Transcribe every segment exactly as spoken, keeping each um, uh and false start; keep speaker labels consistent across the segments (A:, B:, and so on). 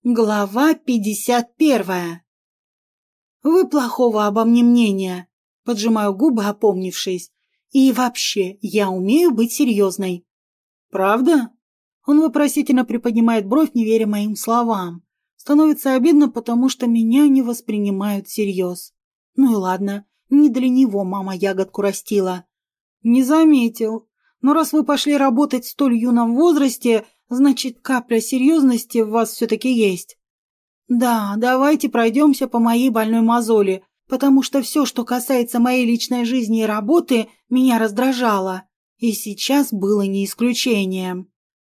A: Глава пятьдесят первая. Вы плохого обо мне мнения. Поджимаю губы, опомнившись. И вообще, я умею быть серьезной. Правда? Он вопросительно приподнимает бровь, не веря моим словам. Становится обидно, потому что меня не воспринимают всерьез. Ну и ладно, не для него мама ягодку растила. Не заметил. Но раз вы пошли работать в столь юном возрасте, значит, капля серьезности в вас все-таки есть. Да, давайте пройдемся по моей больной мозоли, потому что все, что касается моей личной жизни и работы, меня раздражало. И сейчас было не исключением.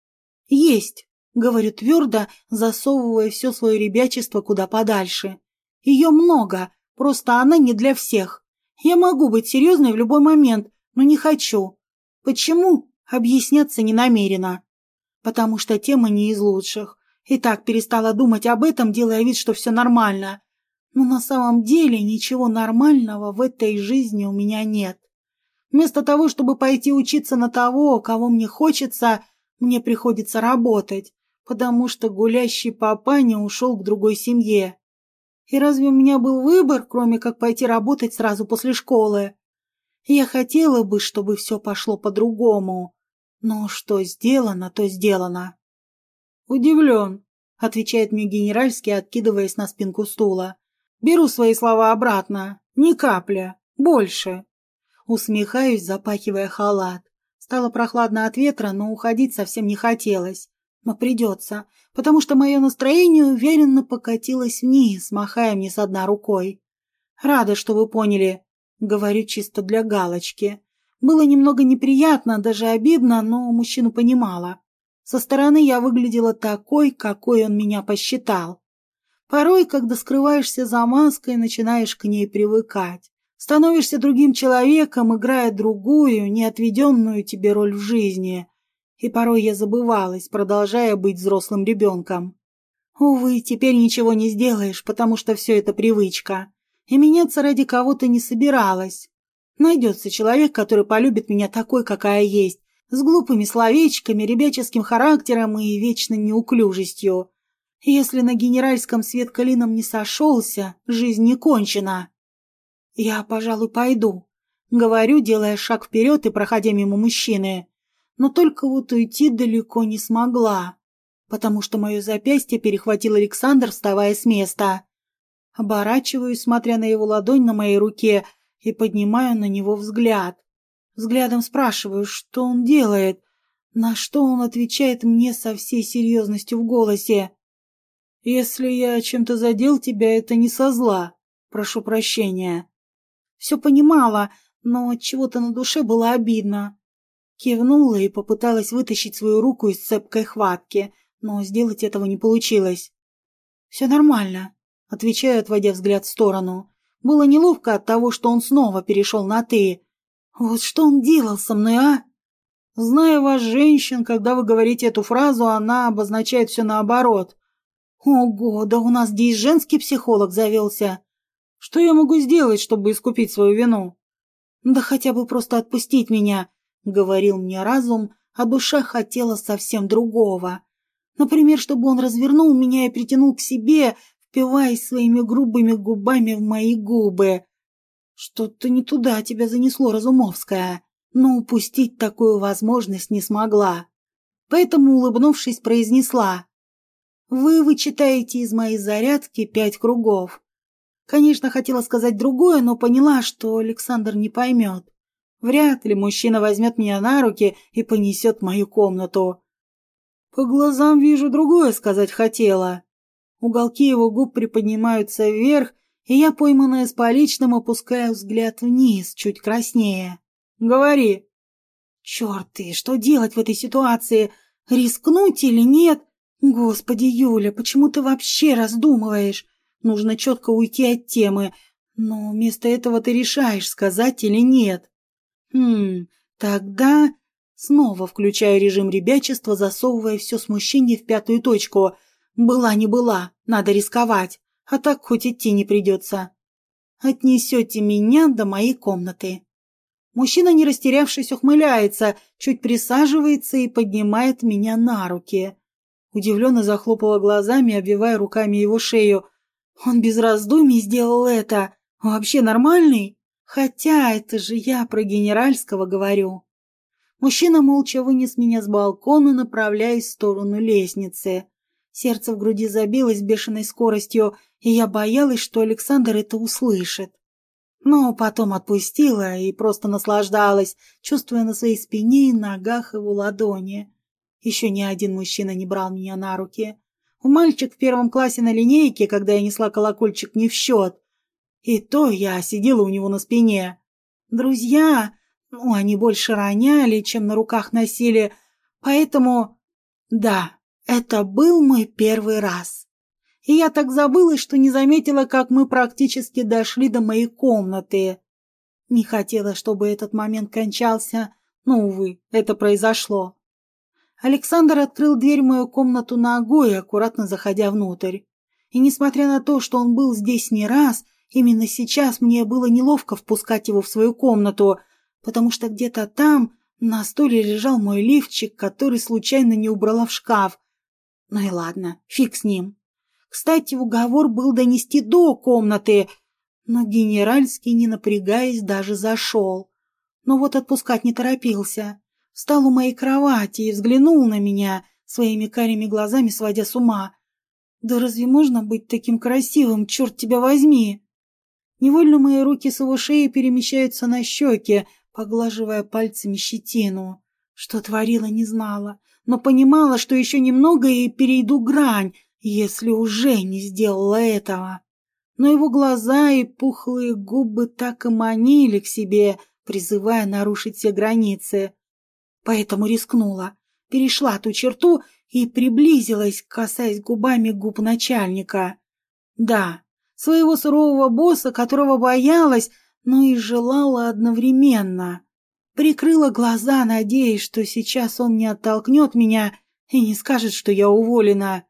A: Есть, говорю твердо, засовывая все свое ребячество куда подальше. Ее много, просто она не для всех. Я могу быть серьезной в любой момент, но не хочу. Почему? Объясняться не намерена. Потому что тема не из лучших. И так перестала думать об этом, делая вид, что все нормально. Но на самом деле ничего нормального в этой жизни у меня нет. Вместо того, чтобы пойти учиться на того, кого мне хочется, мне приходится работать, потому что гулящий папаня ушел к другой семье. И разве у меня был выбор, кроме как пойти работать сразу после школы? Я хотела бы, чтобы все пошло по-другому. Но что сделано, то сделано. «Удивлен», — отвечает мне генеральский, откидываясь на спинку стула. «Беру свои слова обратно. Ни капля. Больше». Усмехаюсь, запахивая халат. Стало прохладно от ветра, но уходить совсем не хотелось. Но придется, потому что мое настроение уверенно покатилось вниз, махая мне со дна рукой. «Рада, что вы поняли», — говорю чисто для галочки. Было немного неприятно, даже обидно, но мужчину понимала. Со стороны я выглядела такой, какой он меня посчитал. Порой, когда скрываешься за маской, начинаешь к ней привыкать. Становишься другим человеком, играя другую, неотведенную тебе роль в жизни. И порой я забывалась, продолжая быть взрослым ребенком. Увы, теперь ничего не сделаешь, потому что все это привычка. И меняться ради кого-то не собиралась. Найдется человек, который полюбит меня такой, какая есть, с глупыми словечками, ребяческим характером и вечной неуклюжестью. Если на генеральском свет клином не сошелся, жизнь не кончена. Я, пожалуй, пойду, говорю, делая шаг вперед и проходя мимо мужчины. Но только вот уйти далеко не смогла, потому что мое запястье перехватил Александр, вставая с места. Оборачиваюсь, смотря на его ладонь на моей руке, и поднимаю на него взгляд. Взглядом спрашиваю, что он делает, на что он отвечает мне со всей серьезностью в голосе. «Если я чем-то задел тебя, это не со зла. Прошу прощения». Все понимала, но от чего-то на душе было обидно. Кивнула и попыталась вытащить свою руку из цепкой хватки, но сделать этого не получилось. «Все нормально», — отвечаю, отводя взгляд в сторону. Было неловко от того, что он снова перешел на «ты». Вот что он делал со мной, а? Зная вас, женщин, когда вы говорите эту фразу, она обозначает все наоборот. Ого, да у нас здесь женский психолог завелся. Что я могу сделать, чтобы искупить свою вину? Да хотя бы просто отпустить меня, говорил мне разум, а душа хотела совсем другого. Например, чтобы он развернул меня и притянул к себе, впиваясь своими грубыми губами в мои губы. Что-то не туда тебя занесло, Разумовская, но упустить такую возможность не смогла. Поэтому, улыбнувшись, произнесла: «Вы вычитаете из моей зарядки пять кругов». Конечно, хотела сказать другое, но поняла, что Александр не поймет. Вряд ли мужчина возьмет меня на руки и понесет в мою комнату. По глазам вижу, другое сказать хотела. Уголки его губ приподнимаются вверх, и я, пойманная с поличным, опускаю взгляд вниз, чуть краснее. «Говори». «Черт ты, что делать в этой ситуации? Рискнуть или нет? Господи, Юля, почему ты вообще раздумываешь? Нужно четко уйти от темы, но вместо этого ты решаешь, сказать или нет». «Хм, тогда...» Снова включаю режим ребячества, засовывая все смущение в пятую точку. «Была не была, надо рисковать. А так хоть идти не придется. Отнесете меня до моей комнаты». Мужчина, не растерявшись, ухмыляется, чуть присаживается и поднимает меня на руки. Удивленно захлопала глазами, обвивая руками его шею. Он без раздумий сделал это. Вообще нормальный? Хотя это же я про генеральского говорю. Мужчина молча вынес меня с балкона, направляясь в сторону лестницы. Сердце в груди забилось бешеной скоростью, и я боялась, что Александр это услышит. Но потом отпустила и просто наслаждалась, чувствуя на своей спине и ногах его ладони. Еще ни один мужчина не брал меня на руки. У мальчик в первом классе на линейке, когда я несла колокольчик, не в счет. И то я сидела у него на спине. Друзья, ну, они больше роняли, чем на руках носили, поэтому... Да, это был мой первый раз. И я так забылась, что не заметила, как мы практически дошли до моей комнаты. Не хотела, чтобы этот момент кончался, но, увы, это произошло. Александр открыл дверь в мою комнату ногой, аккуратно заходя внутрь. И несмотря на то, что он был здесь не раз, именно сейчас мне было неловко впускать его в свою комнату, потому что где-то там на столе лежал мой лифчик, который случайно не убрала в шкаф. Ну и ладно, фиг с ним. Кстати, уговор был донести до комнаты, но генеральский, не напрягаясь, даже зашел. Но вот отпускать не торопился. Встал у моей кровати и взглянул на меня своими карими глазами, сводя с ума. Да разве можно быть таким красивым, черт тебя возьми? Невольно мои руки с его шеи перемещаются на щеки, поглаживая пальцами щетину. Что творила, не знала, но понимала, что еще немного и перейду грань, если уже не сделала этого. Но его глаза и пухлые губы так и манили к себе, призывая нарушить все границы. Поэтому рискнула, перешла ту черту и приблизилась, касаясь губами губ начальника. Да, своего сурового босса, которого боялась, но и желала одновременно. Прикрыла глаза, надеясь, что сейчас он не оттолкнет меня и не скажет, что я уволена.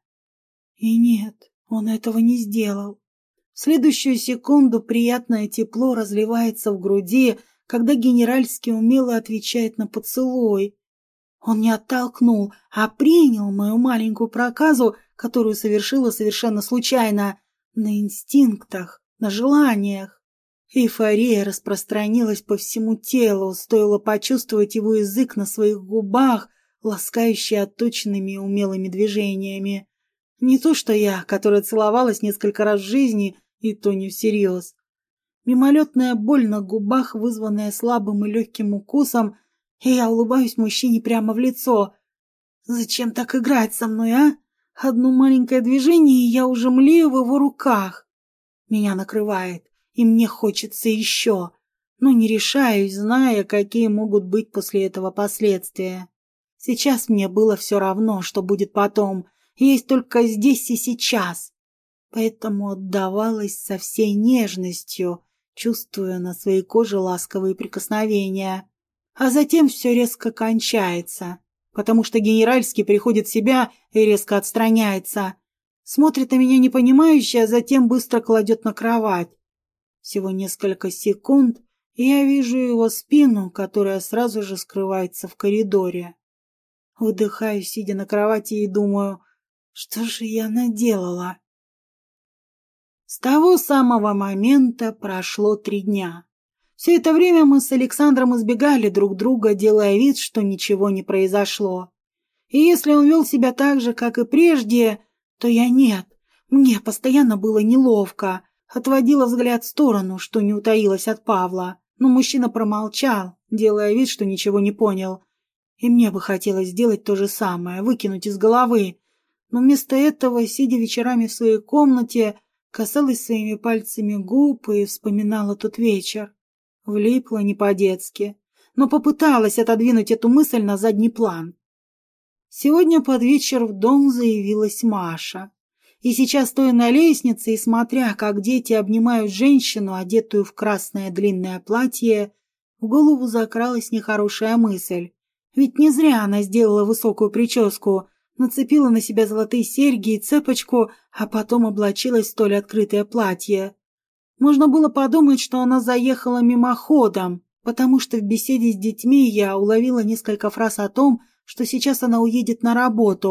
A: И нет, он этого не сделал. В следующую секунду приятное тепло разливается в груди, когда генеральский умело отвечает на поцелуй. Он не оттолкнул, а принял мою маленькую проказу, которую совершила совершенно случайно, на инстинктах, на желаниях. Эйфория распространилась по всему телу, стоило почувствовать его язык на своих губах, ласкающий отточенными и умелыми движениями. Не то что я, которая целовалась несколько раз в жизни, и то не всерьез. Мимолетная боль на губах, вызванная слабым и легким укусом, и я улыбаюсь мужчине прямо в лицо. Зачем так играть со мной, а? Одно маленькое движение, и я уже млею в его руках. Меня накрывает, и мне хочется еще, но не решаюсь, зная, какие могут быть после этого последствия. Сейчас мне было все равно, что будет потом, есть только здесь и сейчас. Поэтому отдавалась со всей нежностью, чувствуя на своей коже ласковые прикосновения. А затем все резко кончается, потому что генеральский приходит в себя и резко отстраняется. Смотрит на меня непонимающе, а затем быстро кладет на кровать. Всего несколько секунд, и я вижу его спину, которая сразу же скрывается в коридоре. Выдыхаю, сидя на кровати, и думаю, что же я наделала? С того самого момента прошло три дня. Все это время мы с Александром избегали друг друга, делая вид, что ничего не произошло. И если он вел себя так же, как и прежде, то я нет. Мне постоянно было неловко. Отводила взгляд в сторону, что не утаилась от Павла. Но мужчина промолчал, делая вид, что ничего не понял. И мне бы хотелось сделать то же самое, выкинуть из головы. Но вместо этого, сидя вечерами в своей комнате, касалась своими пальцами губ и вспоминала тот вечер. Влипла не по-детски, но попыталась отодвинуть эту мысль на задний план. Сегодня под вечер в дом заявилась Маша. И сейчас, стоя на лестнице и смотря, как дети обнимают женщину, одетую в красное длинное платье, в голову закралась нехорошая мысль. Ведь не зря она сделала высокую прическу, нацепила на себя золотые серьги и цепочку, а потом облачилась в столь открытое платье. Можно было подумать, что она заехала мимоходом, потому что в беседе с детьми я уловила несколько фраз о том, что сейчас она уедет на работу,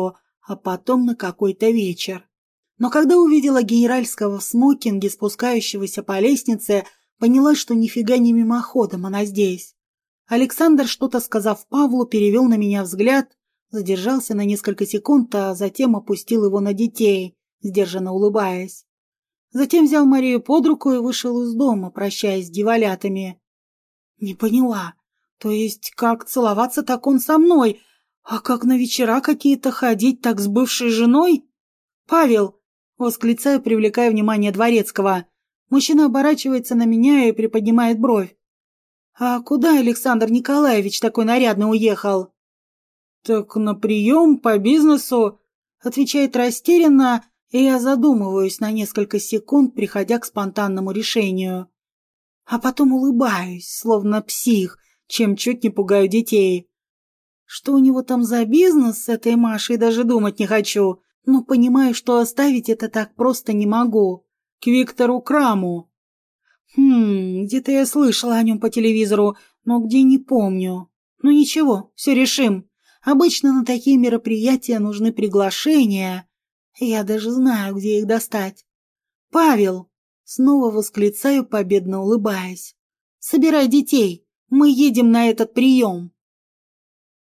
A: а потом на какой-то вечер. Но когда увидела генеральского в смокинге, спускающегося по лестнице, поняла, что нифига не мимоходом она здесь. Александр, что-то сказав Павлу, перевел на меня взгляд, задержался на несколько секунд, а затем опустил его на детей, сдержанно улыбаясь. Затем взял Марию под руку и вышел из дома, прощаясь с дьяволятами. Не поняла. То есть, как целоваться, так он со мной, а как на вечера какие-то ходить, так с бывшей женой? «Павел!» — восклицаю, привлекая внимание Дворецкого. Мужчина оборачивается на меня и приподнимает бровь. «А куда Александр Николаевич такой нарядный уехал?» «Так на прием по бизнесу», — отвечает растерянно, и я задумываюсь на несколько секунд, приходя к спонтанному решению. А потом улыбаюсь, словно псих, чем чуть не пугаю детей. Что у него там за бизнес с этой Машей, даже думать не хочу, но понимаю, что оставить это так просто не могу. К Виктору Краму. Хм, где-то я слышала о нем по телевизору, но где не помню. Ну ничего, все решим. Обычно на такие мероприятия нужны приглашения. Я даже знаю, где их достать. «Павел!» — снова восклицаю, победно улыбаясь. «Собирай детей, мы едем на этот прием!»